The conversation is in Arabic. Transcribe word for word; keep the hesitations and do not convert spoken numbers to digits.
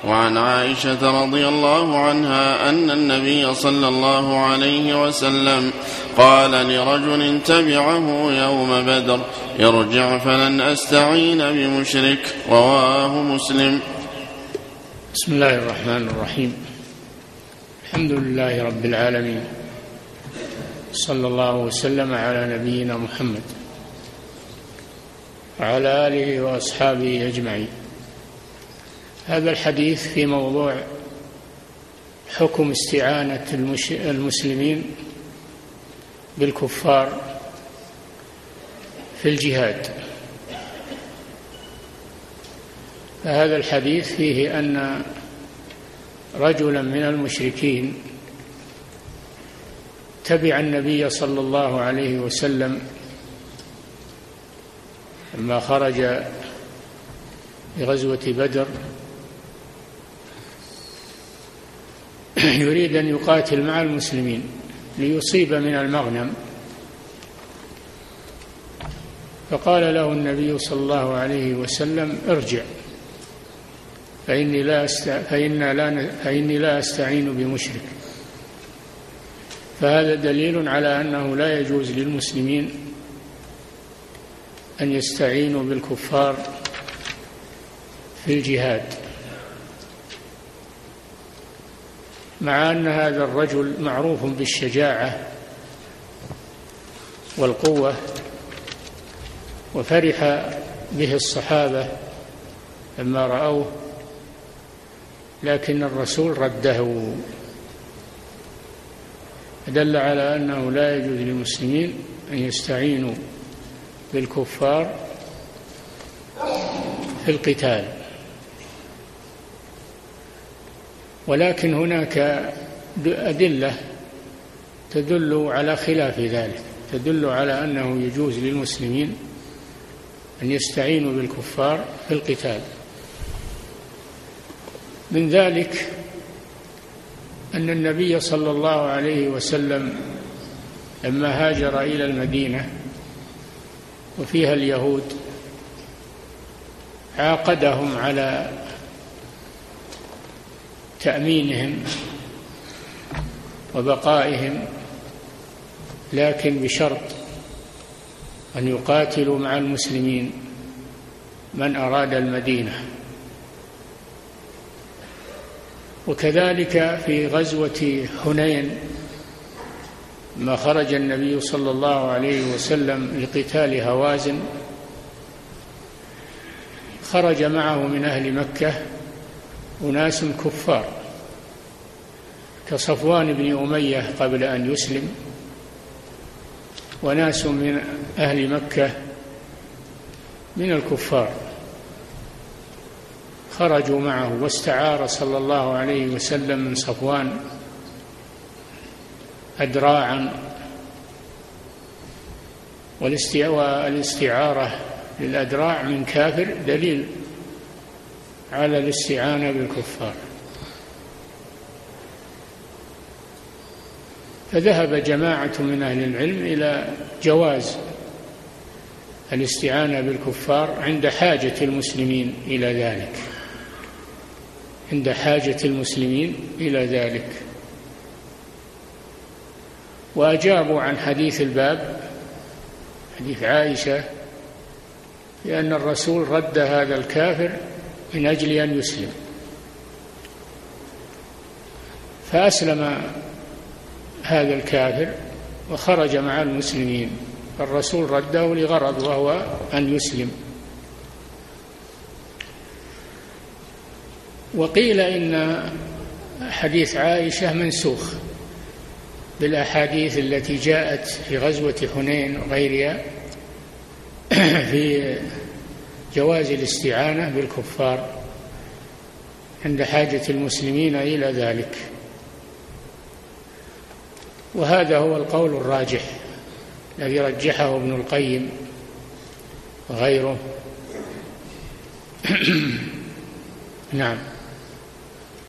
وعن عائشة رضي الله عنها أن النبي صلى الله عليه وسلم قال لرجل تبعه يوم بدر ارجع فلن أستعين بمشرك. رواه مسلم. بسم الله الرحمن الرحيم. الحمد لله رب العالمين، صلى الله وسلم على نبينا محمد وعلى آله وأصحابه أجمعين. هذا الحديث في موضوع حكم استعانة المسلمين بالكفار في الجهاد. فهذا الحديث فيه أن رجلا من المشركين تبع النبي صلى الله عليه وسلم لما خرج لغزوة بدر يريد أن يقاتل مع المسلمين ليصيب من المغنم، فقال له النبي صلى الله عليه وسلم ارجع فإني لا فإني لا فإني لا أستعين بمشرك. فهذا دليل على أنه لا يجوز للمسلمين أن يستعينوا بالكفار في الجهاد، مع أن هذا الرجل معروف بالشجاعة والقوة، وفرح به الصحابة لما رأوه، لكن الرسول رده، دل على أنه لا يجوز للمسلمين أن يستعينوا بالكفار في القتال. ولكن هناك أدلة تدل على خلاف ذلك، تدل على أنه يجوز للمسلمين أن يستعينوا بالكفار في القتال. من ذلك أن النبي صلى الله عليه وسلم لما هاجر إلى المدينة وفيها اليهود عاقدهم على تأمينهم وبقائهم، لكن بشرط أن يقاتلوا مع المسلمين من أراد المدينة. وكذلك في غزوة حنين ما خرج النبي صلى الله عليه وسلم لقتال هوازن، خرج معه من أهل مكة أناس كفار كصفوان بن أمية قبل أن يسلم، وناس من أهل مكة من الكفار خرجوا معه، واستعار صلى الله عليه وسلم من صفوان أدراعا، والاستعارة للأدراع من كافر دليل على الاستعانة بالكفار. فذهب جماعة من أهل العلم إلى جواز الاستعانة بالكفار عند حاجة المسلمين إلى ذلك، عند حاجة المسلمين إلى ذلك. وأجابوا عن حديث الباب، حديث عائشة، لأن الرسول رد هذا الكافر من أجل أن يسلم، فأسلم هذا الكافر وخرج مع المسلمين، فالرسول رده لغرض وهو أن يسلم. وقيل إن حديث عائشة منسوخ بالأحاديث التي جاءت في غزوة حنين وغيرها في جواز الاستعانة بالكفار عند حاجة المسلمين إلى ذلك. وهذا هو القول الراجح الذي رجحه ابن القيم وغيره. نعم.